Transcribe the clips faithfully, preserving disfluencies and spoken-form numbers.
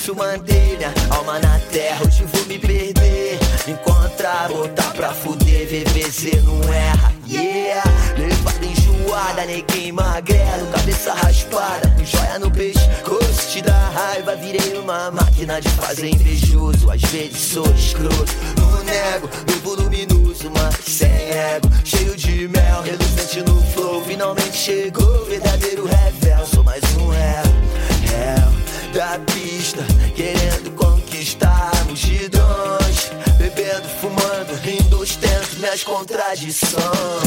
difícil manter minha alma na terra. Hoje vou me perder, encontrar, botar pra fuder. V V Z não erra, yeah. Levada enjoada, neguinho magrelo, cabeça raspada, com joia no pescoço. Te dá raiva, virei uma máquina de fazer invejoso. Às vezes sou escroto, não nego, novo luminoso, mas sem ego. Cheio de mel, reluzente no flow. Finalmente chegou o verdadeiro revel. Sou mais um réu, réu da pista, querendo conquistar multidões. Bebendo, fumando, rindo, ostento minhas contradições.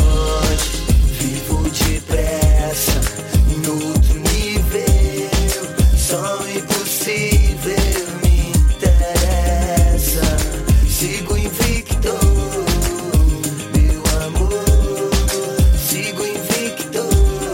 Vivo depressa, em outro nível. Som impossível me interessa. Sigo invicto, meu amor. Sigo invicto,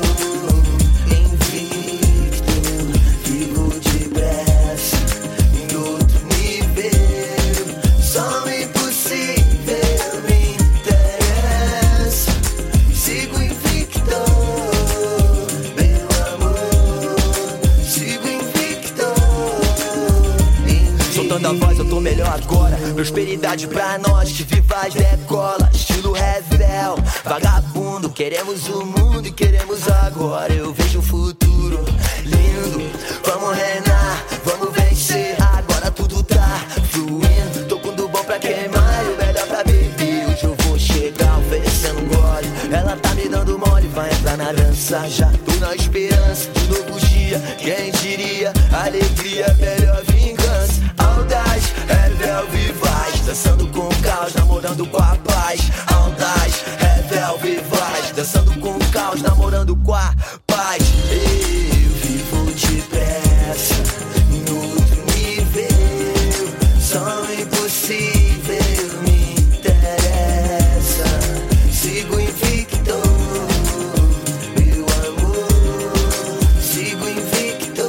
invicto. Vivo depressa, em outro nível. Som impossível me interessa. Sigo invicto, meu amor. Sigo invicto, invicto. Soltando a voz, eu tô melhor agora. Prosperidade pra nós, que vivas decola. Estilo revel, vagabundo. Queremos o mundo e queremos agora. Eu vejo o futuro lindo. Vamos reinar, vamos vencer. Agora tudo tá fluindo. Tô com do bom pra queimar e o melhor pra beber. Hoje eu vou chegar oferecendo um gole. Ela tá me dando mole, vai entrar na dança. Já tô na esperança de novo dia. Quem diria, alegria é melhor vingança. Audaz, revel, vivaz. Dançando com o caos, namorando com a paz. Audaz, revel, vivaz. Dançando com o caos, namorando com a paz. Eu vivo depressa, em outro nível. Som impossível me interessa. Sigo invicto, meu amor. Sigo invicto,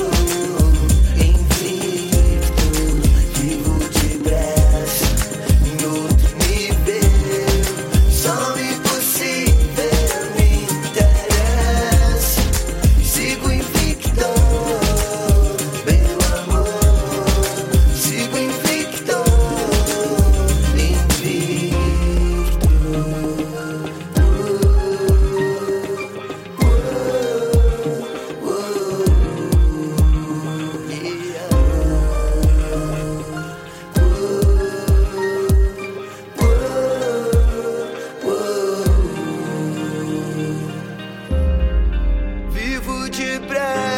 invicto. Vivo depressa, em outro nível. Som impossível me interessa. Sigo invicto, meu amor. Sigo invicto, invicto. Vivo depressa.